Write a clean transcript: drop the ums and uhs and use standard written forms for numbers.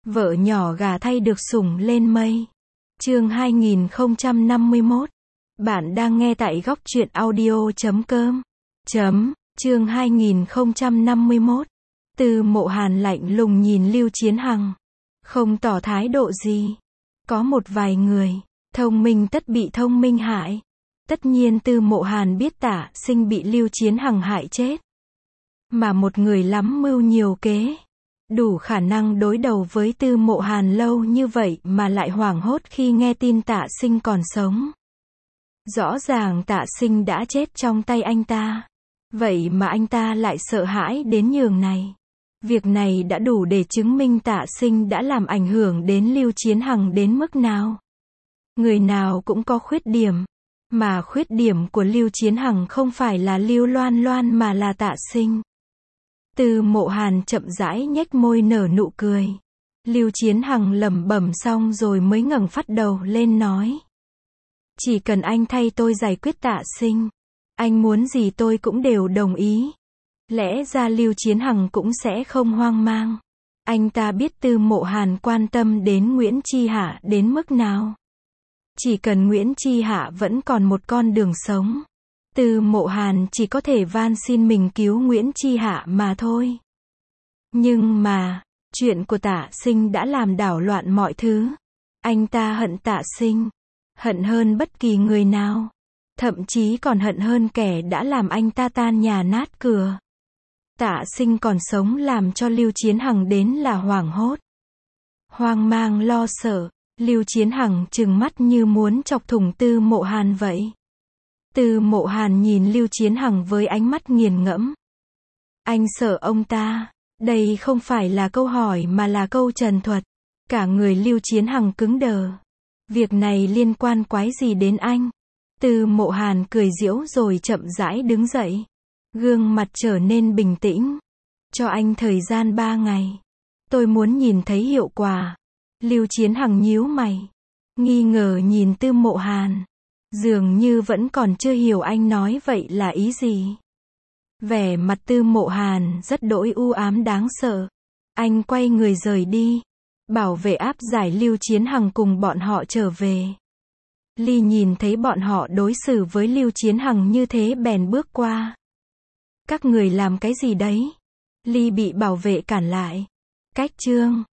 Vợ nhỏ gà thay được sủng lên mây. Chương 2051. Bạn đang nghe tại góc truyện audio.com. Chương 2051. Từ Mộ Hàn lạnh lùng nhìn Lưu Chiến Hằng, không tỏ thái độ gì. Có một vài người, thông minh tất bị thông minh hại. Tất nhiên Từ Mộ Hàn biết Tạ Sinh bị Lưu Chiến Hằng hại chết. Mà một người lắm mưu nhiều kế, đủ khả năng đối đầu với Từ Mộ Hàn lâu như vậy mà lại hoảng hốt khi nghe tin Tạ Sinh còn sống. Rõ ràng Tạ Sinh đã chết trong tay anh ta. Vậy mà anh ta lại sợ hãi đến nhường này. Việc này đã đủ để chứng minh Tạ Sinh đã làm ảnh hưởng đến Lưu Chiến Hằng đến mức nào. Người nào cũng có khuyết điểm. Mà khuyết điểm của Lưu Chiến Hằng không phải là Lưu Loan Loan mà là Tạ Sinh. Từ Mộ Hàn chậm rãi nhếch môi nở nụ cười. Lưu Chiến Hằng lẩm bẩm xong rồi mới ngẩng phát đầu lên nói. Chỉ cần anh thay tôi giải quyết Tạ Sinh, anh muốn gì tôi cũng đều đồng ý. Lẽ ra Lưu Chiến Hằng cũng sẽ không hoang mang. Anh ta biết Từ Mộ Hàn quan tâm đến Nguyễn Chi Hạ đến mức nào. Chỉ cần Nguyễn Chi Hạ vẫn còn một con đường sống, Từ Mộ Hàn chỉ có thể van xin mình cứu Nguyễn Chi Hạ mà thôi. Nhưng mà, chuyện của Tạ Sinh đã làm đảo loạn mọi thứ. Anh ta hận Tạ Sinh, hận hơn bất kỳ người nào. Thậm chí còn hận hơn kẻ đã làm anh ta tan nhà nát cửa. Tạ Sinh còn sống làm cho Lưu Chiến Hằng đến là hoảng hốt. Hoang mang lo sợ, Lưu Chiến Hằng trừng mắt như muốn chọc thủng Từ Mộ Hàn vậy. Từ Mộ Hàn nhìn Lưu Chiến Hằng với ánh mắt nghiền ngẫm. Anh sợ ông ta? Đây không phải là câu hỏi mà là câu trần thuật. Cả người Lưu Chiến Hằng cứng đờ. Việc này liên quan quái gì đến anh? Từ Mộ Hàn cười giễu rồi chậm rãi đứng dậy. Gương mặt trở nên bình tĩnh. Cho anh thời gian 3 ngày. Tôi muốn nhìn thấy hiệu quả. Lưu Chiến Hằng nhíu mày, nghi ngờ nhìn Từ Mộ Hàn. Dường như vẫn còn chưa hiểu anh nói vậy là ý gì. Vẻ mặt Từ Mộ Hàn rất đỗi u ám đáng sợ. Anh quay người rời đi. Bảo vệ áp giải Lưu Chiến Hằng cùng bọn họ trở về. Ly nhìn thấy bọn họ đối xử với Lưu Chiến Hằng như thế bèn bước qua. Các người làm cái gì đấy? Ly bị bảo vệ cản lại. Cách chương